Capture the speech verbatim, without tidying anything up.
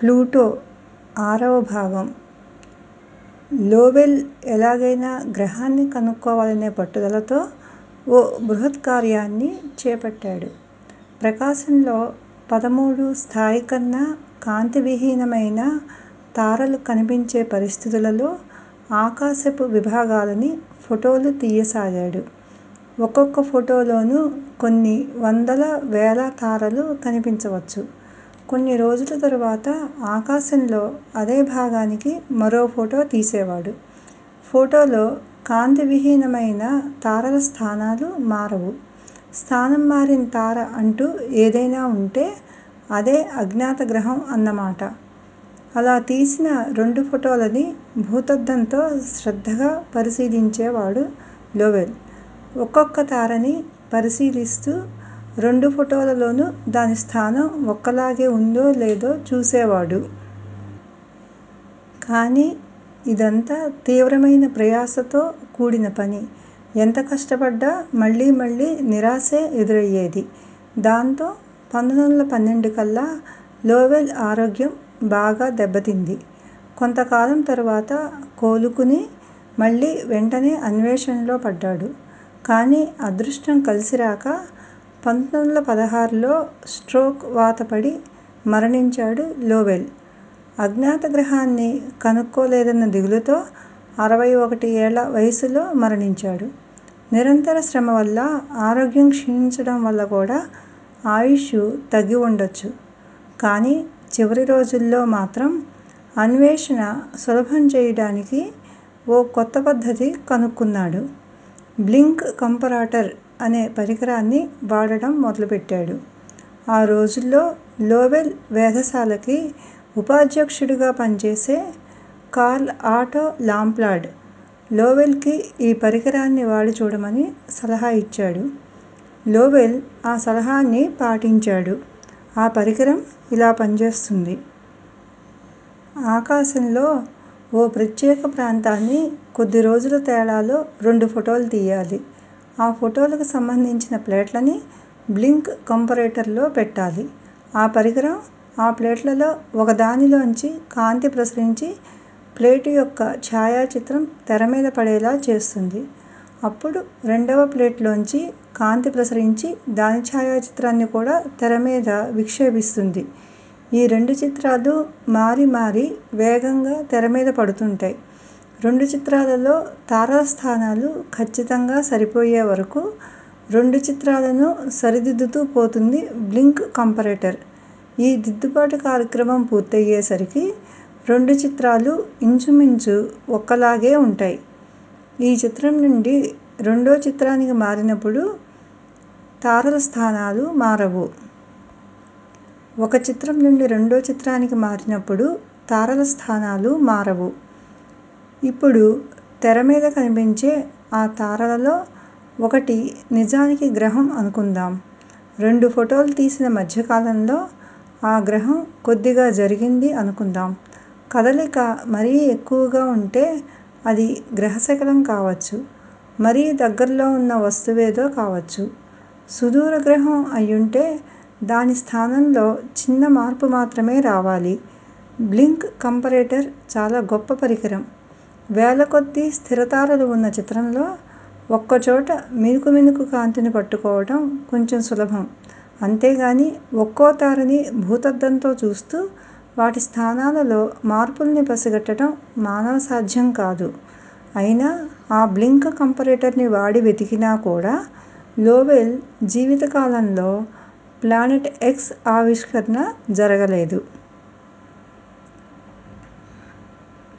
Pluto ఆరవ భాగం. Lowell ఎలాగైనా గ్రహాన్ని కనుక్కోవాలనే పట్టుదలతో ఓ బృహత్కార్యాన్ని చేపట్టాడు. ప్రకాశంలో పదమూడు స్థాయి కన్నా కాంతివిహీనమైన తారలు కనిపించే పరిస్థితులలో ఆకాశపు విభాగాలని ఫోటోలు తీయసాగాడు. ఒక్కొక్క ఫోటోలోనూ కొన్ని వందల వేల తారలు కనిపించవచ్చు. కొన్ని రోజుల తరువాత ఆకాశంలో అదే భాగానికి మరో ఫోటో తీసేవాడు. ఫోటోలో కాంతివిహీనమైన తారల స్థానాలు మారవు. స్థానం మారిన తార అంటూ ఏదైనా ఉంటే అదే అజ్ఞాత గ్రహం అన్నమాట. అలా తీసిన రెండు ఫోటోలని భూతద్దంతో శ్రద్ధగా పరిశీలించేవాడు లోవెల్. ఒక్కొక్క తారని పరిశీలిస్తూ రెండు ఫోటోలలోనూ దాని స్థానం ఒక్కలాగే ఉందో లేదో చూసేవాడు. కానీ ఇదంతా తీవ్రమైన ప్రయాసతో కూడిన పని. ఎంత కష్టపడ్డా మళ్ళీ మళ్ళీ నిరాశే ఎదురయ్యేది. దాంతో పంతొమ్మిది వందల పన్నెండు కల్లా లోవెల్ ఆరోగ్యం బాగా దెబ్బతింది. కొంతకాలం తరువాత కోలుకుని మళ్ళీ వెంటనే అన్వేషణలో పడ్డాడు. కానీ అదృష్టం కలిసిరాక పంతొమ్మిది వందల పదహారులో స్ట్రోక్ వాతపడి మరణించాడు లోవెల్. అజ్ఞాత గ్రహాన్ని కనుక్కోలేదన్న దిగులుతో అరవై ఒకటి ఏళ్ల వయసులో మరణించాడు. నిరంతర శ్రమ వల్ల, ఆరోగ్యం క్షీణించడం వల్ల కూడా ఆయుష్షు తగ్గి ఉండొచ్చు. కానీ చివరి రోజుల్లో మాత్రం అన్వేషణ సులభం చేయడానికి ఓ కొత్త పద్ధతి కనుక్కున్నాడు. బ్లింక్ కంపరాటర్ అనే పరికరాన్ని వాడటం మొదలుపెట్టాడు. ఆ రోజుల్లో లోవెల్ వేధశాలకి ఉపాధ్యక్షుడిగా పనిచేసే కార్ల్ ఆటో లాంప్లాడ్ లోవెల్కి ఈ పరికరాన్ని వాడి చూడమని సలహా ఇచ్చాడు. లోవెల్ ఆ సలహాని పాటించాడు. ఆ పరికరం ఇలా పనిచేస్తుంది. ఆకాశంలో ఓ ప్రత్యేక ప్రాంతాన్ని కొద్ది రోజుల తేడాలో రెండు ఫోటోలు తీయాలి. ఆ ఫోటోలకు సంబంధించిన ప్లేట్లని బ్లింక్ కంపరేటర్లో పెట్టాలి. ఆ పరికరం ఆ ప్లేట్లలో ఒకదానిలోంచి కాంతి ప్రసరించి ప్లేటు యొక్క ఛాయాచిత్రం తెరమీద పడేలా చేస్తుంది. అప్పుడు రెండవ ప్లేట్లోంచి కాంతి ప్రసరించి దాని ఛాయాచిత్రాన్ని కూడా తెరమీద విక్షేపిస్తుంది. ఈ రెండు చిత్రాలు మారి మారి వేగంగా తెరమీద పడుతుంటాయి. రెండు చిత్రాలలో తారల స్థానాలు ఖచ్చితంగా సరిపోయే వరకు రెండు చిత్రాలను సరిదిద్దుతూ పోతుంది బ్లింక్ కంపరేటర్. ఈ దిద్దుబాటు కార్యక్రమం పూర్తయ్యేసరికి రెండు చిత్రాలు ఇంచుమించు ఒక్కలాగే ఉంటాయి. ఈ చిత్రం నుండి రెండో చిత్రానికి మారినప్పుడు తారల స్థానాలు మారవు. ఒక చిత్రం నుండి రెండో చిత్రానికి మారినప్పుడు తారల స్థానాలు మారవు. ఇప్పుడు తెరమీద కనిపించే ఆ తారలలో ఒకటి నిజానికి గ్రహం అనుకుందాం. రెండు ఫోటోలు తీసిన మధ్యకాలంలో ఆ గ్రహం కొద్దిగా జరిగింది అనుకుందాం. కదలిక మరీ ఎక్కువగా ఉంటే అది గ్రహశకలం కావచ్చు. మరీ దగ్గరలో ఉన్న వస్తువేదో కావచ్చు. సుదూర గ్రహం అయ్యుంటే దాని స్థానంలో చిన్న మార్పు మాత్రమే రావాలి. బ్లింక్ కంపరేటర్ చాలా గొప్ప పరికరం. వేలకొద్దీ స్థిరతారలు ఉన్న చిత్రంలో ఒక్కచోట మినుకు మినుకు కాంతిని పట్టుకోవటం కొంచెం సులభం. అంతేగాని ఒక్కో తారని భూతద్దంతో చూస్తూ వాటి స్థానాలలో మార్పుల్ని పసిగట్టడం మానవ సాధ్యం కాదు. అయినా ఆ బ్లింక్ కంపరేటర్ని వాడి వెతికినా కూడా లోవెల్ జీవితకాలంలో ప్లానెట్ ఎక్స్ ఆవిష్కరణ జరగలేదు.